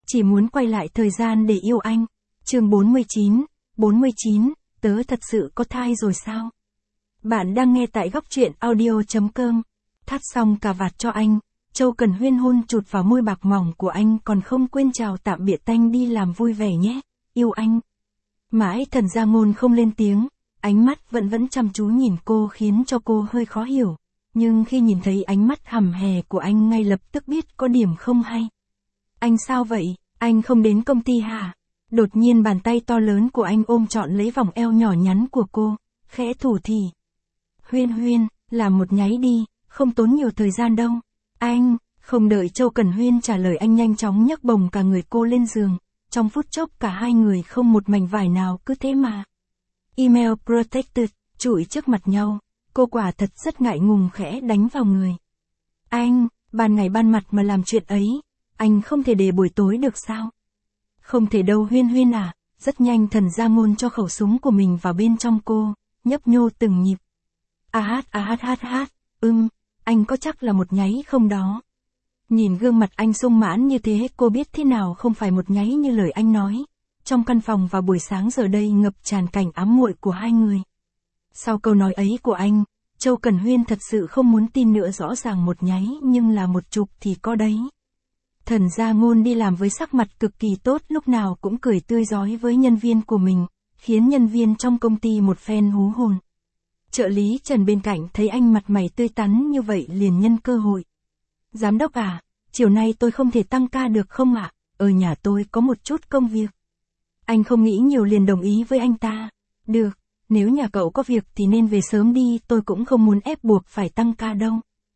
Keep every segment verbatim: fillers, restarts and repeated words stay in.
chỉ muốn quay lại thời gian để yêu anh. Chương bốn mươi chín, bốn mươi chín, tớ thật sự có thai rồi sao? Bạn đang nghe tại góc truyện audio chấm com. Thắt xong cà vạt cho anh, Châu Cần Huyên hôn chụt vào môi bạc mỏng của anh, còn không quên chào tạm biệt anh đi làm vui vẻ nhé, yêu anh. Mãi Thần Gia Ngôn không lên tiếng, ánh mắt vẫn vẫn chăm chú nhìn cô khiến cho cô hơi khó hiểu. Nhưng khi nhìn thấy ánh mắt hầm hè của anh ngay lập tức biết có điểm không hay. Anh sao vậy, anh không đến công ty hả? Đột nhiên bàn tay to lớn của anh ôm trọn lấy vòng eo nhỏ nhắn của cô, khẽ thủ thỉ. Huyên Huyên, làm một nháy đi, không tốn nhiều thời gian đâu. Anh, không đợi Châu Cần Huyên trả lời anh nhanh chóng nhấc bồng cả người cô lên giường. Trong phút chốc cả hai người không một mảnh vải nào cứ thế mà. Email protected, trụi trước mặt nhau. Cô quả thật rất ngại ngùng khẽ đánh vào người. Anh, ban ngày ban mặt mà làm chuyện ấy, anh không thể để buổi tối được sao? Không thể đâu Huyên Huyên à, rất nhanh Thần Gia Ngôn cho khẩu súng của mình vào bên trong cô, nhấp nhô từng nhịp. A hát a hát hát hát, ưm, anh có chắc là một nháy không đó? Nhìn gương mặt anh sung mãn như thế cô biết thế nào không phải một nháy như lời anh nói. Trong căn phòng vào buổi sáng giờ đây ngập tràn cảnh ám muội của hai người. Sau câu nói ấy của anh, Châu Cần Huyên thật sự không muốn tin nữa, rõ ràng một nháy nhưng là một chục thì có đấy. Thần Gia Ngôn đi làm với sắc mặt cực kỳ tốt, lúc nào cũng cười tươi rói với nhân viên của mình, khiến nhân viên trong công ty một phen hú hồn. Trợ lý Trần bên cạnh thấy anh mặt mày tươi tắn như vậy liền nhân cơ hội. Giám đốc à, chiều nay tôi không thể tăng ca được không ạ? Ở nhà tôi có một chút công việc. Anh không nghĩ nhiều liền đồng ý với anh ta. Được, nếu nhà cậu có việc thì nên về sớm đi, tôi cũng không muốn ép buộc phải tăng ca đâu.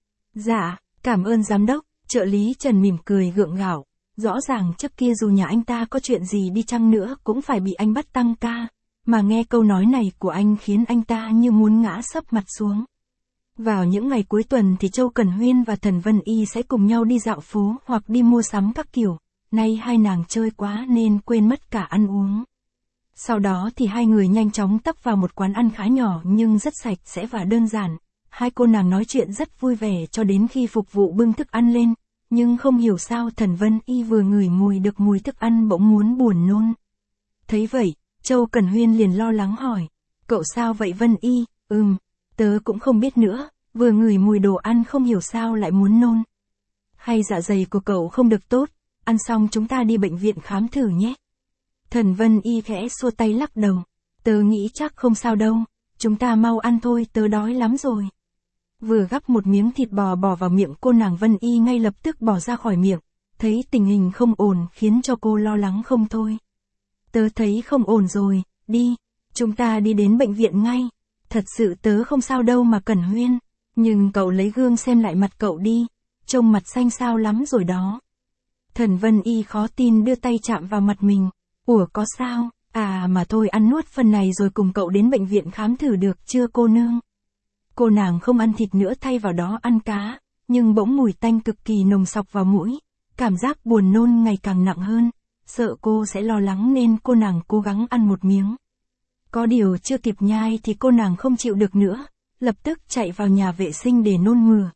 Dạ, cảm ơn giám đốc. Trợ lý Trần mỉm cười gượng gạo. Rõ ràng trước kia dù nhà anh ta có chuyện gì đi chăng nữa cũng phải bị anh bắt tăng ca. Mà nghe câu nói này của anh khiến anh ta như muốn ngã sấp mặt xuống. Vào những ngày cuối tuần thì Châu Cần Huyên và Thần Vân Y sẽ cùng nhau đi dạo phố hoặc đi mua sắm các kiểu. Nay hai nàng chơi quá nên quên mất cả ăn uống. Sau đó thì hai người nhanh chóng tấp vào một quán ăn khá nhỏ nhưng rất sạch sẽ và đơn giản. Hai cô nàng nói chuyện rất vui vẻ cho đến khi phục vụ bưng thức ăn lên. Nhưng không hiểu sao Thần Vân Y vừa ngửi mùi được mùi thức ăn bỗng muốn buồn nôn. Thấy vậy, Châu Cần Huyên liền lo lắng hỏi. Cậu sao vậy Vân Y? Ừm, tớ cũng không biết nữa, vừa ngửi mùi đồ ăn không hiểu sao lại muốn nôn. Hay dạ dày của cậu không được tốt, ăn xong chúng ta đi bệnh viện khám thử nhé. Thần Vân Y khẽ xua tay lắc đầu. Tớ nghĩ chắc không sao đâu, chúng ta mau ăn thôi, tớ đói lắm rồi. Vừa gắp một miếng thịt bò bỏ vào miệng cô nàng Vân Y ngay lập tức bỏ ra khỏi miệng. Thấy tình hình không ổn khiến cho cô lo lắng không thôi. Tớ thấy không ổn rồi, đi, chúng ta đi đến bệnh viện ngay. Thật sự tớ không sao đâu mà Cần Huyên. Nhưng cậu lấy gương xem lại mặt cậu đi, trông mặt xanh xao lắm rồi đó. Thần Vân Y khó tin đưa tay chạm vào mặt mình. Ủa có sao, à mà thôi ăn nuốt phần này rồi cùng cậu đến bệnh viện khám thử được chưa cô nương. Cô nàng không ăn thịt nữa thay vào đó ăn cá, nhưng bỗng mùi tanh cực kỳ nồng sọc vào mũi. Cảm giác buồn nôn ngày càng nặng hơn, sợ cô sẽ lo lắng nên cô nàng cố gắng ăn một miếng. Có điều chưa kịp nhai thì cô nàng không chịu được nữa, lập tức chạy vào nhà vệ sinh để nôn mửa.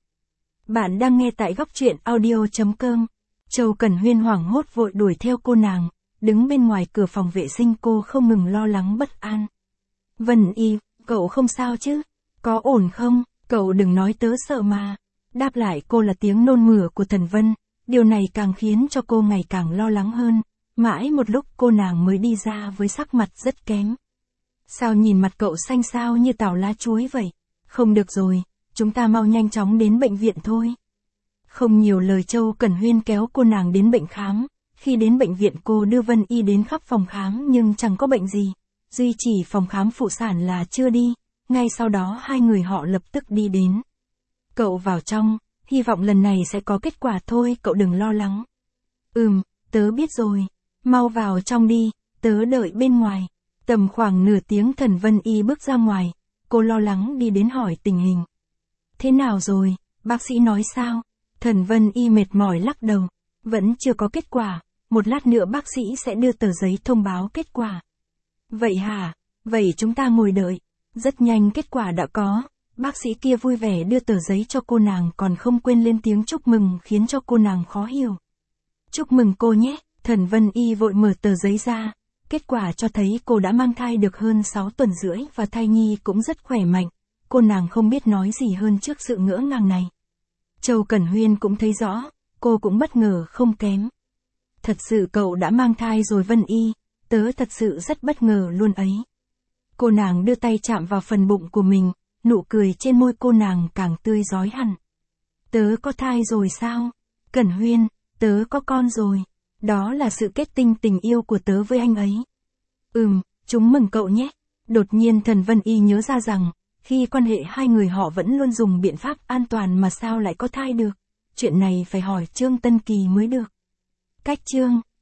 Bạn đang nghe tại góc truyện audio chấm com. Châu Cần Huyên hoảng hốt vội đuổi theo cô nàng, đứng bên ngoài cửa phòng vệ sinh cô không ngừng lo lắng bất an. Vân Y, cậu không sao chứ? Có ổn không? Cậu đừng nói tớ sợ mà. Đáp lại cô là tiếng nôn mửa của Thần Vân, điều này càng khiến cho cô ngày càng lo lắng hơn. Mãi một lúc cô nàng mới đi ra với sắc mặt rất kém. Sao nhìn mặt cậu xanh xao như tảo lá chuối vậy? Không được rồi, chúng ta mau nhanh chóng đến bệnh viện thôi. Không nhiều lời Châu Cần Huyên kéo cô nàng đến bệnh khám. Khi đến bệnh viện cô đưa Vân Y đến khắp phòng khám nhưng chẳng có bệnh gì. Duy chỉ phòng khám phụ sản là chưa đi. Ngay sau đó hai người họ lập tức đi đến. Cậu vào trong, hy vọng lần này sẽ có kết quả thôi, cậu đừng lo lắng. Ừm, tớ biết rồi. Mau vào trong đi, tớ đợi bên ngoài. Tầm khoảng nửa tiếng Thần Vân Y bước ra ngoài. Cô lo lắng đi đến hỏi tình hình. Thế nào rồi, bác sĩ nói sao? Thần Vân Y mệt mỏi lắc đầu. Vẫn chưa có kết quả, một lát nữa bác sĩ sẽ đưa tờ giấy thông báo kết quả. Vậy hả? Vậy chúng ta ngồi đợi. Rất nhanh kết quả đã có, bác sĩ kia vui vẻ đưa tờ giấy cho cô nàng còn không quên lên tiếng chúc mừng khiến cho cô nàng khó hiểu. Chúc mừng cô nhé, Thần Vân Y vội mở tờ giấy ra, kết quả cho thấy cô đã mang thai được hơn sáu tuần rưỡi và thai nhi cũng rất khỏe mạnh, cô nàng không biết nói gì hơn trước sự ngỡ ngàng này. Châu Cẩn Huyên cũng thấy rõ, cô cũng bất ngờ không kém. Thật sự cậu đã mang thai rồi Vân Y, tớ thật sự rất bất ngờ luôn ấy. Cô nàng đưa tay chạm vào phần bụng của mình, nụ cười trên môi cô nàng càng tươi rói hẳn. Tớ có thai rồi sao? Cẩn Huyên, tớ có con rồi. Đó là sự kết tinh tình yêu của tớ với anh ấy. Ừm, chúng mừng cậu nhé. Đột nhiên Thần Vân Y nhớ ra rằng, khi quan hệ hai người họ vẫn luôn dùng biện pháp an toàn mà sao lại có thai được. Chuyện này phải hỏi Trương Tân Kỳ mới được. Cách Trương